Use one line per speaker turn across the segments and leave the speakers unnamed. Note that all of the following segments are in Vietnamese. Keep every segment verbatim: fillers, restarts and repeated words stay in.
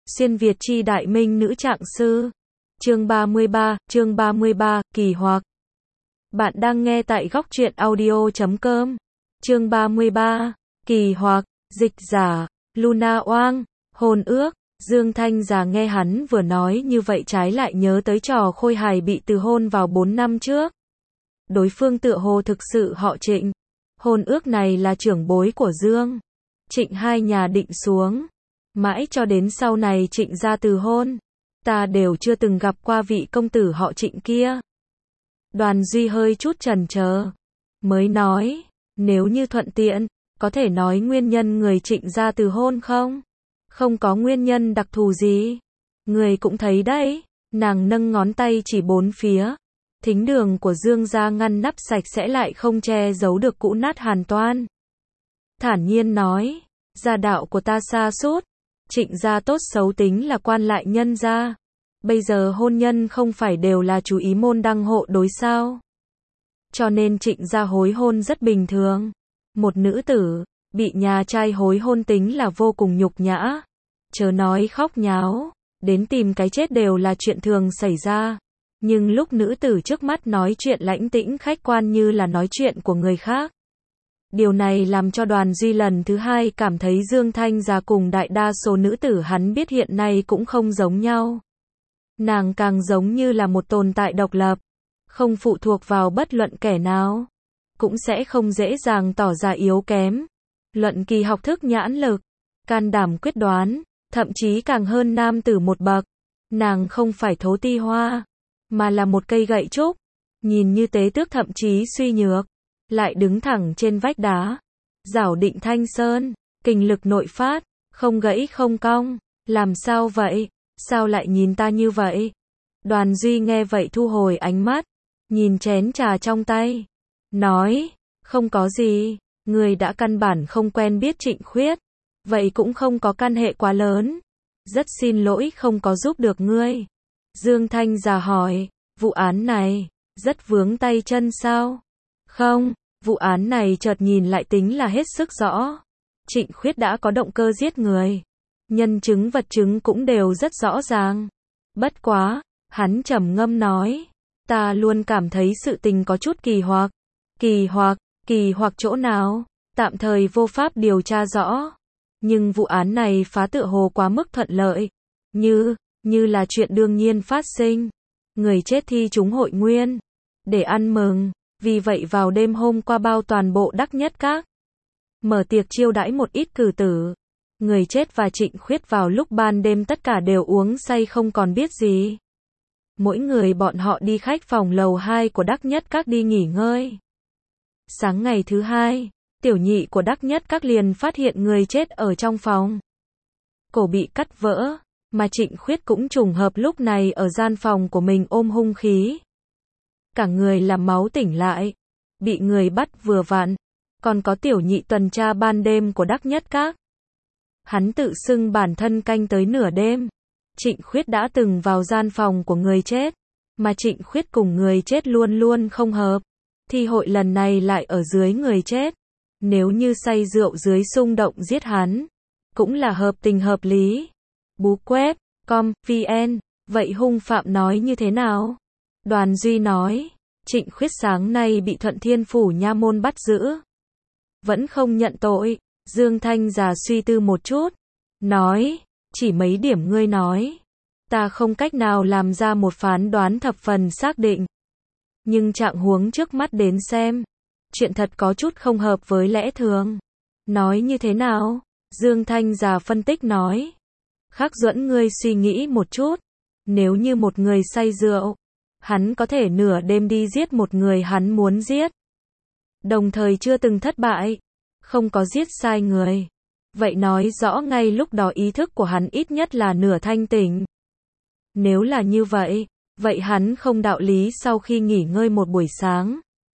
Xuyên Việt chi đại minh nữ trạng sư. Chương ba mươi ba, chương ba mươi ba, kỳ hoặc. Bạn đang nghe tại góc truyện audio chấm com. Chương ba mươi ba, kỳ hoặc, dịch giả, Luna Oang, hôn ước. Dương Thanh già nghe hắn vừa nói như vậy trái lại nhớ tới trò khôi hài bị từ hôn vào bốn năm trước. Đối phương tựa hồ thực sự họ Trịnh. Hôn ước này là trưởng bối của Dương Trịnh hai nhà định xuống. Mãi cho đến sau này Trịnh gia từ hôn, ta đều chưa từng gặp qua vị công tử họ Trịnh kia. Đoàn Duy hơi chút chần chờ, mới nói, nếu như thuận tiện, có thể nói nguyên nhân người Trịnh gia từ hôn không? Không có nguyên nhân đặc thù gì. Người cũng thấy đấy, nàng nâng ngón tay chỉ bốn phía. Thính đường của Dương gia ngăn nắp sạch sẽ lại không che giấu được cũ nát hoàn toàn. Thản nhiên nói, gia đạo của ta sa sút, Trịnh gia tốt xấu tính là quan lại nhân gia. Bây giờ hôn nhân không phải đều là chú ý môn đăng hộ đối sao? Cho nên Trịnh gia hối hôn rất bình thường. Một nữ tử bị nhà trai hối hôn tính là vô cùng nhục nhã. Chớ nói khóc nháo, đến tìm cái chết đều là chuyện thường xảy ra. Nhưng lúc nữ tử trước mắt nói chuyện lãnh tĩnh khách quan như là nói chuyện của người khác. Điều này làm cho Đoàn Duy lần thứ hai cảm thấy Dương Thanh già cùng đại đa số nữ tử hắn biết hiện nay cũng không giống nhau. Nàng càng giống như là một tồn tại độc lập, không phụ thuộc vào bất luận kẻ nào, cũng sẽ không dễ dàng tỏ ra yếu kém. Luận kỳ học thức nhãn lực, can đảm quyết đoán, thậm chí càng hơn nam tử một bậc. Nàng không phải thố ti hoa, mà là một cây gậy trúc, nhìn như tế tước thậm chí suy nhược, lại đứng thẳng trên vách đá, giảo định thanh sơn, kình lực nội phát, không gãy không cong. Làm sao vậy? Sao lại nhìn ta như vậy? Đoàn Duy nghe vậy thu hồi ánh mắt, nhìn chén trà trong tay, nói, không có gì, người đã căn bản không quen biết Trịnh Khuyết, vậy cũng không có căn hệ quá lớn, rất xin lỗi không có giúp được ngươi. Dương Thanh già hỏi, vụ án này, rất vướng tay chân sao? Không, vụ án này chợt nhìn lại tính là hết sức rõ. Trịnh Khuyết đã có động cơ giết người. Nhân chứng vật chứng cũng đều rất rõ ràng. Bất quá, hắn trầm ngâm nói, ta luôn cảm thấy sự tình có chút kỳ hoặc. Kỳ hoặc, kỳ hoặc chỗ nào? Tạm thời vô pháp điều tra rõ. Nhưng vụ án này phá tựa hồ quá mức thuận lợi. Như, như là chuyện đương nhiên phát sinh. Người chết thi chúng hội nguyên. Để ăn mừng. Vì vậy vào đêm hôm qua bao toàn bộ Đắc Nhất Các mở tiệc chiêu đãi một ít cử tử. Người chết và Trịnh Khuyết vào lúc ban đêm tất cả đều uống say không còn biết gì. Mỗi người bọn họ đi khách phòng lầu hai của Đắc Nhất Các đi nghỉ ngơi. Sáng ngày thứ hai, tiểu nhị của Đắc Nhất Các liền phát hiện người chết ở trong phòng. Cổ bị cắt vỡ, mà Trịnh Khuyết cũng trùng hợp lúc này ở gian phòng của mình ôm hung khí. Cả người làm máu tỉnh lại, bị người bắt vừa vặn, còn có tiểu nhị tuần tra ban đêm của Đắc Nhất Các. Hắn tự xưng bản thân canh tới nửa đêm. Trịnh Khuyết đã từng vào gian phòng của người chết, mà Trịnh Khuyết cùng người chết luôn luôn không hợp. Thi hội lần này lại ở dưới người chết. Nếu như say rượu dưới xung động giết hắn, cũng là hợp tình hợp lý. Bú quét, com, vn, vậy hung phạm nói như thế nào? Đoàn Duy nói, Trịnh Khuyết sáng nay bị Thuận Thiên Phủ nha môn bắt giữ. Vẫn không nhận tội. Dương Thanh già suy tư một chút, nói, chỉ mấy điểm ngươi nói, ta không cách nào làm ra một phán đoán thập phần xác định. Nhưng trạng huống trước mắt đến xem, chuyện thật có chút không hợp với lẽ thường. Nói như thế nào? Dương Thanh già phân tích nói, Khắc Duẫn ngươi suy nghĩ một chút, nếu như một người say rượu, hắn có thể nửa đêm đi giết một người hắn muốn giết, đồng thời chưa từng thất bại, không có giết sai người. Vậy nói rõ ngay lúc đó ý thức của hắn ít nhất là nửa thanh tỉnh. Nếu là như vậy, vậy hắn không đạo lý sau khi nghỉ ngơi một buổi sáng,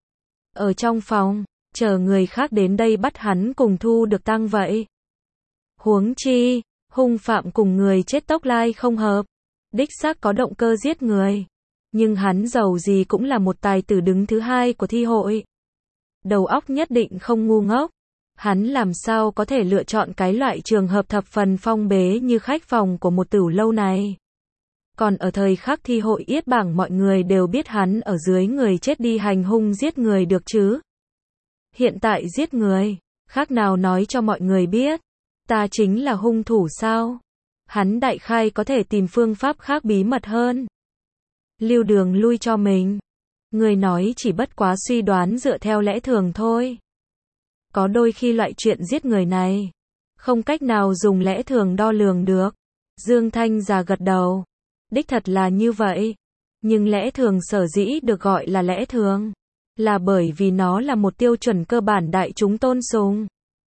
ở trong phòng, chờ người khác đến đây bắt hắn cùng thu được tang vậy. Huống chi, hung phạm cùng người chết tốc lai không hợp, đích xác có động cơ giết người. Nhưng hắn dầu gì cũng là một tài tử đứng thứ hai của thi hội. Đầu óc nhất định không ngu ngốc. Hắn làm sao có thể lựa chọn cái loại trường hợp thập phần phong bế như khách phòng của một tửu lâu này. Còn ở thời khắc thi hội yết bảng mọi người đều biết hắn ở dưới người chết đi hành hung giết người được chứ. Hiện tại giết người, khác nào nói cho mọi người biết, ta chính là hung thủ sao? Hắn đại khai có thể tìm phương pháp khác bí mật hơn. Lưu đường lui cho mình. Người nói chỉ bất quá suy đoán dựa theo lẽ thường thôi. Có đôi khi loại chuyện giết người này, không cách nào dùng lẽ thường đo lường được. Dương Thanh già gật đầu. Đích thật là như vậy. Nhưng lẽ thường sở dĩ được gọi là lẽ thường, là bởi vì nó là một tiêu chuẩn cơ bản đại chúng tôn sùng.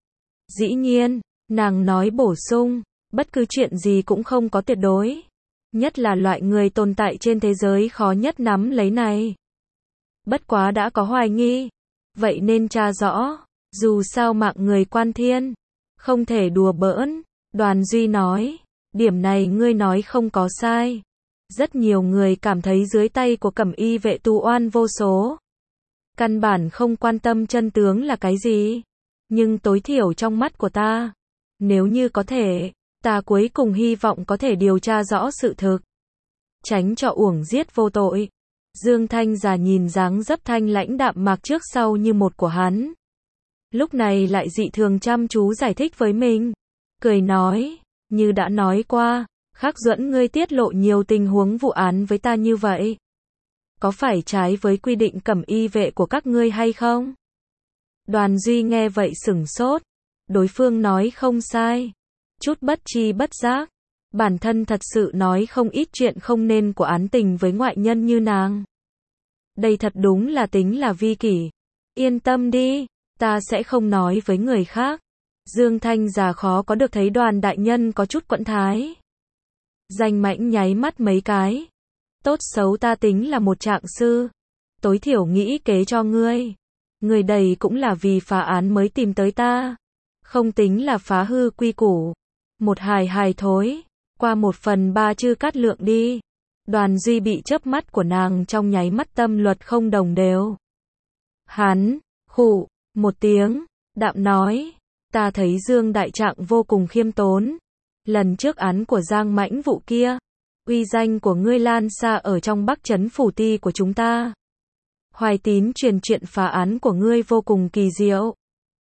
Dĩ nhiên, nàng nói bổ sung, bất cứ chuyện gì cũng không có tuyệt đối. Nhất là loại người tồn tại trên thế giới khó nhất nắm lấy này. Bất quá đã có hoài nghi, vậy nên tra rõ, dù sao mạng người quan thiên, không thể đùa bỡn. Đoàn Duy nói, điểm này ngươi nói không có sai. Rất nhiều người cảm thấy dưới tay của Cẩm Y vệ tu oan vô số. Căn bản không quan tâm chân tướng là cái gì. Nhưng tối thiểu trong mắt của ta, nếu như có thể, ta cuối cùng hy vọng có thể điều tra rõ sự thực. Tránh cho uổng giết vô tội. Dương Thanh già nhìn dáng dấp thanh lãnh đạm mạc trước sau như một của hắn. Lúc này lại dị thường chăm chú giải thích với mình. Cười nói, như đã nói qua, Khắc Duẫn ngươi tiết lộ nhiều tình huống vụ án với ta như vậy. Có phải trái với quy định Cẩm Y vệ của các ngươi hay không? Đoàn Duy nghe vậy sửng sốt. Đối phương nói không sai. Chút bất tri bất giác. Bản thân thật sự nói không ít chuyện không nên của án tình với ngoại nhân như nàng. Đây thật đúng là tính là vi kỷ. Yên tâm đi, ta sẽ không nói với người khác. Dương Thanh già khó có được thấy Đoàn đại nhân có chút quẫn thái. Danh Mãnh nháy mắt mấy cái. Tốt xấu ta tính là một trạng sư. Tối thiểu nghĩ kế cho ngươi. Người đầy cũng là vì phá án mới tìm tới ta. Không tính là phá hư quy củ. Một hài hài thối. Qua một phần ba chư cát lượng đi. Đoàn Duy bị chớp mắt của nàng trong nháy mắt tâm luật không đồng đều. Hắn, khụ, một tiếng, đạm nói. Ta thấy Dương đại trạng vô cùng khiêm tốn. Lần trước án của Giang Mãnh vụ kia, uy danh của ngươi lan xa ở trong Bắc Trấn phủ ti của chúng ta. Hoài Tín truyền chuyện phá án của ngươi vô cùng kỳ diệu.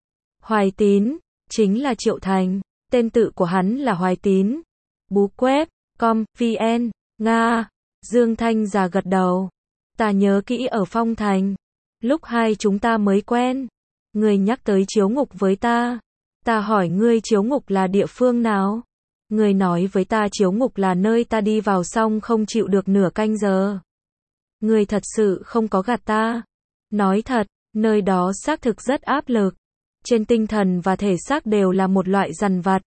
Hoài Tín, chính là Triệu Thành, tên tự của hắn là Hoài Tín. Bú quét, com, vn, Nga. Dương Thanh già gật đầu. Ta nhớ kỹ ở Phong Thành. Lúc hai chúng ta mới quen. Ngươi nhắc tới chiếu ngục với ta. Ta hỏi ngươi chiếu ngục là địa phương nào? Ngươi nói với ta chiếu ngục là nơi ta đi vào xong không chịu được nửa canh giờ. Ngươi thật sự không có gạt ta. Nói thật, nơi đó xác thực rất áp lực. Trên tinh thần và thể xác đều là một loại dằn vặt.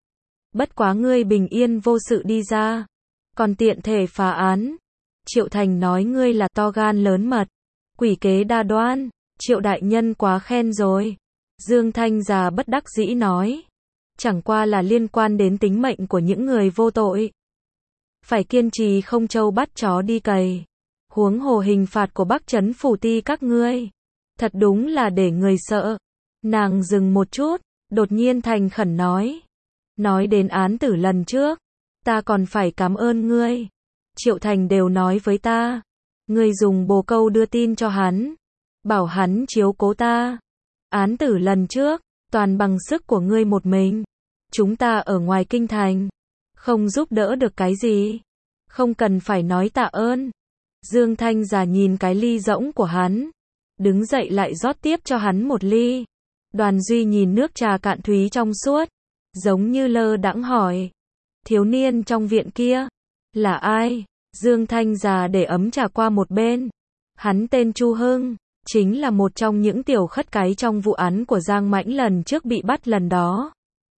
Bất quá ngươi bình yên vô sự đi ra. Còn tiện thể phá án. Triệu Thành nói ngươi là to gan lớn mật. Quỷ kế đa đoan. Triệu đại nhân quá khen rồi. Dương Thanh già bất đắc dĩ nói. Chẳng qua là liên quan đến tính mệnh của những người vô tội. Phải kiên trì không trâu bắt chó đi cày. Huống hồ hình phạt của Bắc Trấn phủ ti các ngươi. Thật đúng là để người sợ. Nàng dừng một chút, đột nhiên thành khẩn nói. Nói đến án tử lần trước, ta còn phải cảm ơn ngươi. Triệu Thành đều nói với ta. Ngươi dùng bồ câu đưa tin cho hắn. Bảo hắn chiếu cố ta. Án tử lần trước, toàn bằng sức của ngươi một mình. Chúng ta ở ngoài kinh thành. Không giúp đỡ được cái gì. Không cần phải nói tạ ơn. Dương Thanh già nhìn cái ly rỗng của hắn. Đứng dậy lại rót tiếp cho hắn một ly. Đoàn Duy nhìn nước trà cạn thúy trong suốt. Giống như lơ đãng hỏi. Thiếu niên trong viện kia. Là ai? Dương Thanh già để ấm trà qua một bên. Hắn tên Chu Hưng. Chính là một trong những tiểu khất cái trong vụ án của Giang Mãnh lần trước bị bắt lần đó.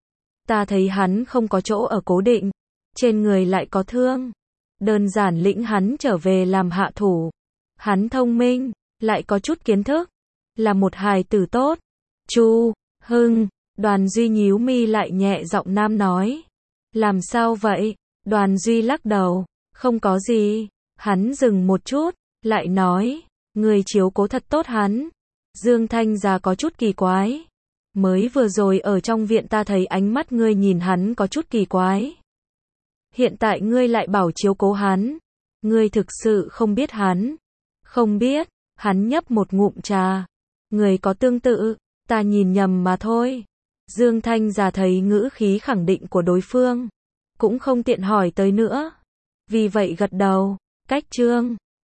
Ta thấy hắn không có chỗ ở cố định. Trên người lại có thương. Đơn giản lĩnh hắn trở về làm hạ thủ. Hắn thông minh, lại có chút kiến thức. Là một hài tử tốt. Chu Hưng. Đoàn Duy nhíu mi lại nhẹ giọng nam nói. Làm sao vậy? Đoàn Duy lắc đầu. Không có gì. Hắn dừng một chút, lại nói. Người chiếu cố thật tốt hắn. Dương Thanh già có chút kỳ quái. Mới vừa rồi ở trong viện ta thấy ánh mắt ngươi nhìn hắn có chút kỳ quái. Hiện tại ngươi lại bảo chiếu cố hắn. Ngươi thực sự không biết hắn. Không biết, hắn nhấp một ngụm trà. Người có tương tự, ta nhìn nhầm mà thôi. Dương Thanh già thấy ngữ khí khẳng định của đối phương, cũng không tiện hỏi tới nữa. Vì vậy gật đầu, cách chương